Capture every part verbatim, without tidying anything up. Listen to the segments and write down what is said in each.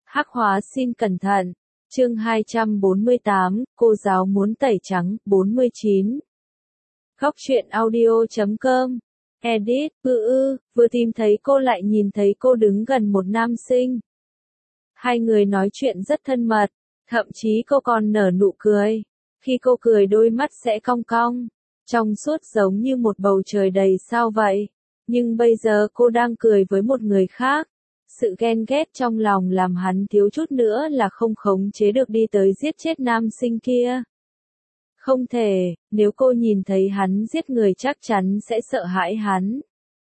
Hắc hóa xin cẩn thận. Chương hai trăm bốn mươi tám, cô giáo muốn tẩy trắng, bốn mươi chín. Góc truyện audio chấm com. Edit, ư ư, vừa tìm thấy cô lại nhìn thấy cô đứng gần một nam sinh. Hai người nói chuyện rất thân mật, thậm chí cô còn nở nụ cười. Khi cô cười đôi mắt sẽ cong cong, trong suốt giống như một bầu trời đầy sao vậy. Nhưng bây giờ cô đang cười với một người khác. Sự ghen ghét trong lòng làm hắn thiếu chút nữa là không khống chế được đi tới giết chết nam sinh kia. Không thể, nếu cô nhìn thấy hắn giết người chắc chắn sẽ sợ hãi hắn.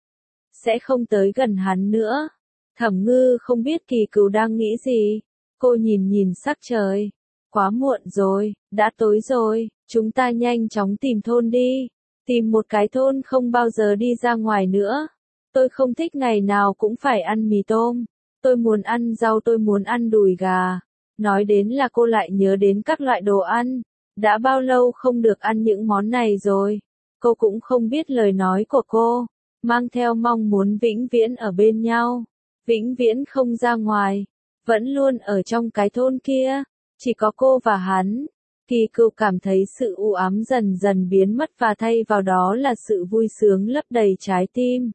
Sẽ không tới gần hắn nữa. Thẩm Ngư không biết Kỳ Cừu đang nghĩ gì. Cô nhìn nhìn sắc trời. Quá muộn rồi, đã tối rồi, chúng ta nhanh chóng tìm thôn đi. Tìm một cái thôn không bao giờ đi ra ngoài nữa. Tôi không thích ngày nào cũng phải ăn mì tôm. Tôi muốn ăn rau, tôi muốn ăn đùi gà. Nói đến là cô lại nhớ đến các loại đồ ăn. Đã bao lâu không được ăn những món này rồi. Cô cũng không biết lời nói của cô. Mang theo mong muốn vĩnh viễn ở bên nhau. Vĩnh viễn không ra ngoài. Vẫn luôn ở trong cái thôn kia. Chỉ có cô và hắn. Kỳ Cừu cảm thấy sự u ám dần dần biến mất và thay vào đó là sự vui sướng lấp đầy trái tim.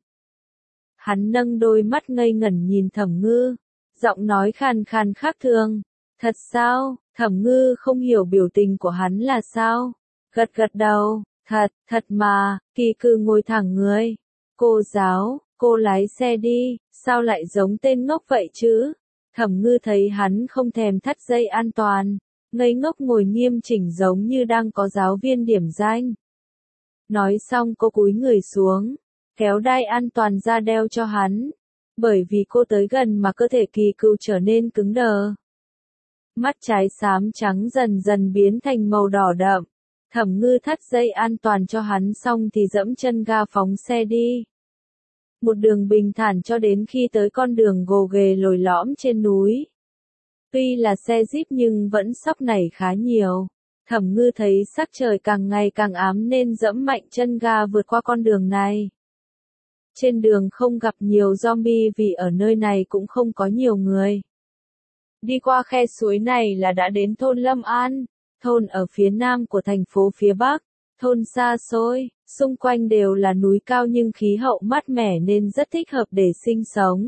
Hắn nâng đôi mắt ngây ngẩn nhìn Thẩm Ngư, giọng nói khàn khàn khác thường. Thật sao? Thẩm Ngư không hiểu biểu tình của hắn là sao. Gật gật đầu, thật, thật mà. Kỳ Cừu ngồi thẳng người. Cô giáo, cô lái xe đi, sao lại giống tên ngốc vậy chứ? Thẩm Ngư thấy hắn không thèm thắt dây an toàn, ngây ngốc ngồi nghiêm chỉnh giống như đang có giáo viên điểm danh. Nói xong cô cúi người xuống, kéo đai an toàn ra đeo cho hắn. Bởi vì cô tới gần mà cơ thể Kỳ Cừu trở nên cứng đờ. Mắt trái xám trắng dần dần biến thành màu đỏ đậm. Thẩm Ngư thắt dây an toàn cho hắn xong thì dẫm chân ga phóng xe đi. Một đường bình thản cho đến khi tới con đường gồ ghề lồi lõm trên núi. Tuy là xe Jeep nhưng vẫn xóc nảy khá nhiều. Thẩm Ngư thấy sắc trời càng ngày càng ám nên dẫm mạnh chân ga vượt qua con đường này. Trên đường không gặp nhiều zombie vì ở nơi này cũng không có nhiều người. Đi qua khe suối này là đã đến thôn Lâm An, thôn ở phía nam của thành phố phía bắc. Thôn xa xôi, xung quanh đều là núi cao nhưng khí hậu mát mẻ nên rất thích hợp để sinh sống.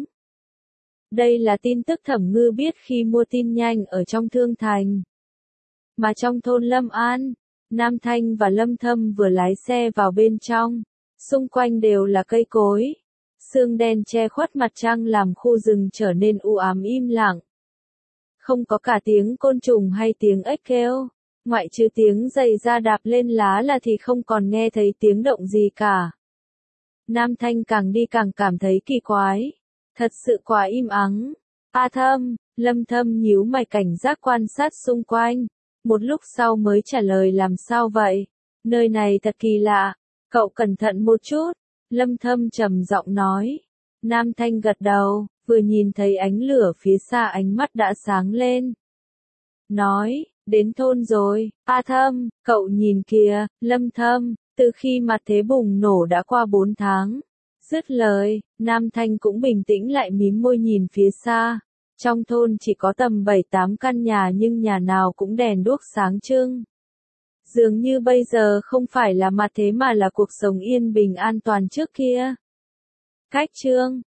Đây là tin tức Thẩm Ngư biết khi mua tin nhanh ở trong Thương Thành. Mà trong thôn Lâm An, Nam Thanh và Lâm Thâm vừa lái xe vào bên trong. Xung quanh đều là cây cối. Sương đen che khuất mặt trăng làm khu rừng trở nên u ám im lặng. Không có cả tiếng côn trùng hay tiếng ếch kêu. Ngoại trừ tiếng giày da đạp lên lá là thì không còn nghe thấy tiếng động gì cả. Nam Thanh càng đi càng cảm thấy kỳ quái. Thật sự quá im ắng. A Thâm, Lâm Thâm nhíu mày cảnh giác quan sát xung quanh. Một lúc sau mới trả lời làm sao vậy? Nơi này thật kỳ lạ. Cậu cẩn thận một chút. Lâm Thâm trầm giọng nói. Nam Thanh gật đầu, vừa nhìn thấy ánh lửa phía xa ánh mắt đã sáng lên. Nói. Đến thôn rồi, A Thâm, cậu nhìn kìa, Lâm Thâm, từ khi mặt thế bùng nổ đã qua bốn tháng. Dứt lời, Nam Thanh cũng bình tĩnh lại mím môi nhìn phía xa. Trong thôn chỉ có tầm bảy tám căn nhà nhưng nhà nào cũng đèn đuốc sáng trưng. Dường như bây giờ không phải là mặt thế mà là cuộc sống yên bình an toàn trước kia. Cách chương